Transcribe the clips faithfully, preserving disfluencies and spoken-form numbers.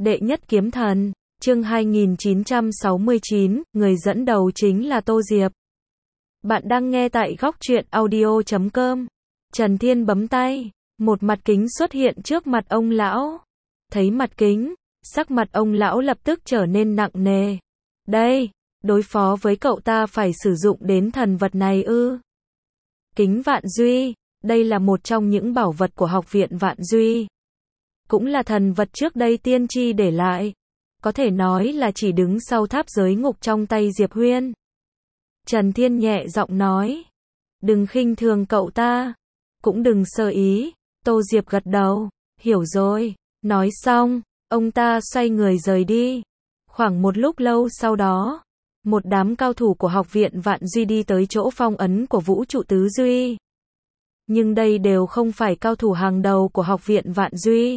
Đệ nhất kiếm thần, chương hai nghìn chín trăm sáu mươi chín, người dẫn đầu chính là Tô Diệp. Bạn đang nghe tại góc truyện audio chấm com. Trần Thiên bấm tay, một mặt kính xuất hiện trước mặt ông lão. Thấy mặt kính, sắc mặt ông lão lập tức trở nên nặng nề. Đây, đối phó với cậu ta phải sử dụng đến thần vật này ư? Kính Vạn Duy, đây là một trong những bảo vật của học viện Vạn Duy. Cũng là thần vật trước đây tiên tri để lại. Có thể nói là chỉ đứng sau tháp giới ngục trong tay Diệp Huyên. Trần Thiên nhẹ giọng nói. Đừng khinh thường cậu ta. Cũng đừng sơ ý. Tô Diệp gật đầu. Hiểu rồi. Nói xong, ông ta xoay người rời đi. Khoảng một lúc lâu sau đó, một đám cao thủ của học viện Vạn Duy đi tới chỗ phong ấn của Vũ trụ Tứ Duy. Nhưng đây đều không phải cao thủ hàng đầu của học viện Vạn Duy.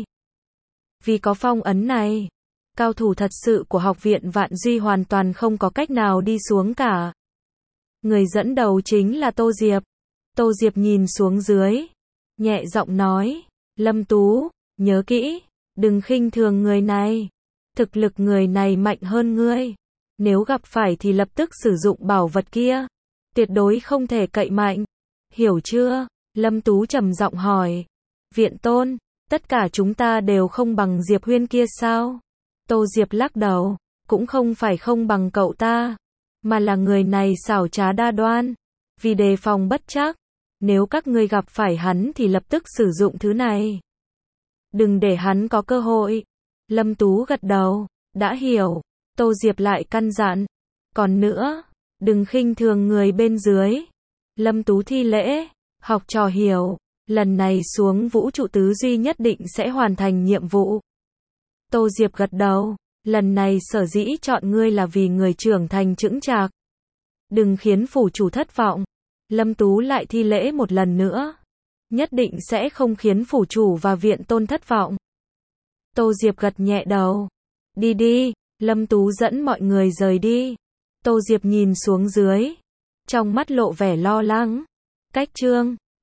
Vì có phong ấn này, cao thủ thật sự của học viện Vạn Duy hoàn toàn không có cách nào đi xuống cả. Người dẫn đầu chính là Tô Diệp. Tô Diệp nhìn xuống dưới, nhẹ giọng nói, Lâm Tú, nhớ kỹ, đừng khinh thường người này. Thực lực người này mạnh hơn ngươi. Nếu gặp phải thì lập tức sử dụng bảo vật kia. Tuyệt đối không thể cậy mạnh. Hiểu chưa? Lâm Tú trầm giọng hỏi. Viện Tôn, tất cả chúng ta đều không bằng Diệp Huyên kia sao? Tô Diệp lắc đầu. Cũng không phải không bằng cậu ta, mà là người này xảo trá đa đoan. Vì đề phòng bất trắc, nếu các ngươi gặp phải hắn thì lập tức sử dụng thứ này. Đừng để hắn có cơ hội. Lâm Tú gật đầu. Đã hiểu. Tô Diệp lại căn dặn. Còn nữa, đừng khinh thường người bên dưới. Lâm Tú thi lễ. Học trò hiểu. Lần này xuống Vũ trụ Tứ Duy nhất định sẽ hoàn thành nhiệm vụ. Tô Diệp gật đầu. Lần này sở dĩ chọn ngươi là vì người trưởng thành chững chạc. Đừng khiến phủ chủ thất vọng. Lâm Tú lại thi lễ một lần nữa. Nhất định sẽ không khiến phủ chủ và viện tôn thất vọng. Tô Diệp gật nhẹ đầu. Đi đi. Lâm Tú dẫn mọi người rời đi. Tô Diệp nhìn xuống dưới. Trong mắt lộ vẻ lo lắng. Cách chương